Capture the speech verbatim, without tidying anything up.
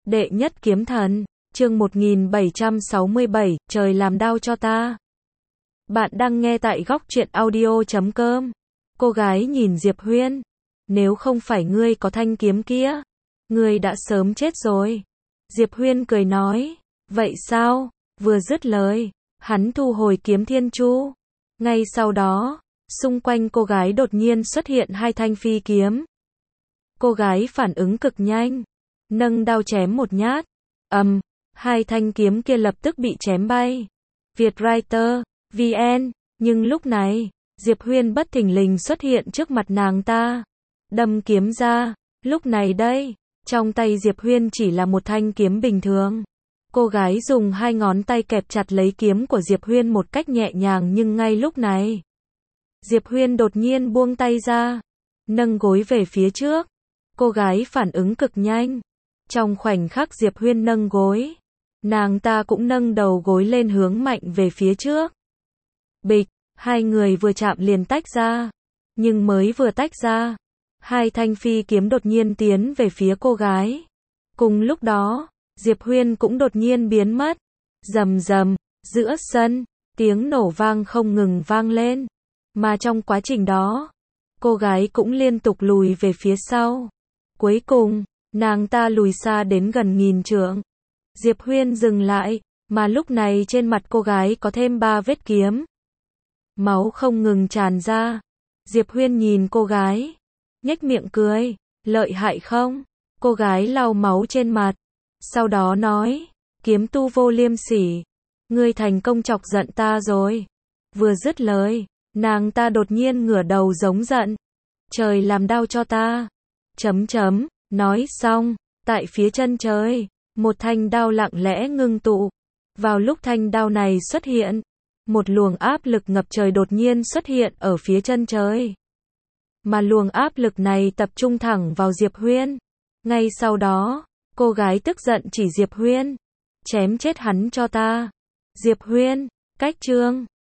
Đệ nhất kiếm thần, chương một nghìn bảy trăm sáu mươi bảy, trời làm đau cho ta. Bạn đang nghe tại góc truyện audio chấm com. Cô gái nhìn Diệp Huyên. Nếu không phải ngươi có thanh kiếm kia, ngươi đã sớm chết rồi. Diệp Huyên cười nói, vậy sao? Vừa dứt lời, hắn thu hồi kiếm thiên chu. Ngay sau đó, xung quanh cô gái đột nhiên xuất hiện hai thanh phi kiếm. Cô gái phản ứng cực nhanh, nâng đao chém một nhát. Ầm, um, hai thanh kiếm kia lập tức bị chém bay. Vietwriter, vê en, nhưng lúc này, Diệp Huyên bất thình lình xuất hiện trước mặt nàng ta. Đâm kiếm ra, lúc này đây, trong tay Diệp Huyên chỉ là một thanh kiếm bình thường. Cô gái dùng hai ngón tay kẹp chặt lấy kiếm của Diệp Huyên một cách nhẹ nhàng, nhưng ngay lúc này, Diệp Huyên đột nhiên buông tay ra, nâng gối về phía trước. Cô gái phản ứng cực nhanh. Trong khoảnh khắc Diệp Huyên nâng gối, nàng ta cũng nâng đầu gối lên hướng mạnh về phía trước. Bịch, hai người vừa chạm liền tách ra. Nhưng mới vừa tách ra, hai thanh phi kiếm đột nhiên tiến về phía cô gái. Cùng lúc đó, Diệp Huyên cũng đột nhiên biến mất. Rầm rầm, giữa sân, tiếng nổ vang không ngừng vang lên. Mà trong quá trình đó, cô gái cũng liên tục lùi về phía sau. Cuối cùng, nàng ta lùi xa đến gần nghìn trượng. Diệp Huyên dừng lại, mà lúc này trên mặt cô gái có thêm ba vết kiếm. Máu không ngừng tràn ra. Diệp Huyên nhìn cô gái, nhếch miệng cười, lợi hại không? Cô gái lau máu trên mặt, sau đó nói, kiếm tu vô liêm sỉ, ngươi thành công chọc giận ta rồi. Vừa dứt lời, nàng ta đột nhiên ngửa đầu giống giận, trời làm đau cho ta. Chấm chấm, nói xong, tại phía chân trời, một thanh đao lặng lẽ ngưng tụ. Vào lúc thanh đao này xuất hiện, một luồng áp lực ngập trời đột nhiên xuất hiện ở phía chân trời. Mà luồng áp lực này tập trung thẳng vào Diệp Huyên. Ngay sau đó, cô gái tức giận chỉ Diệp Huyên, chém chết hắn cho ta. Diệp Huyên, cách chương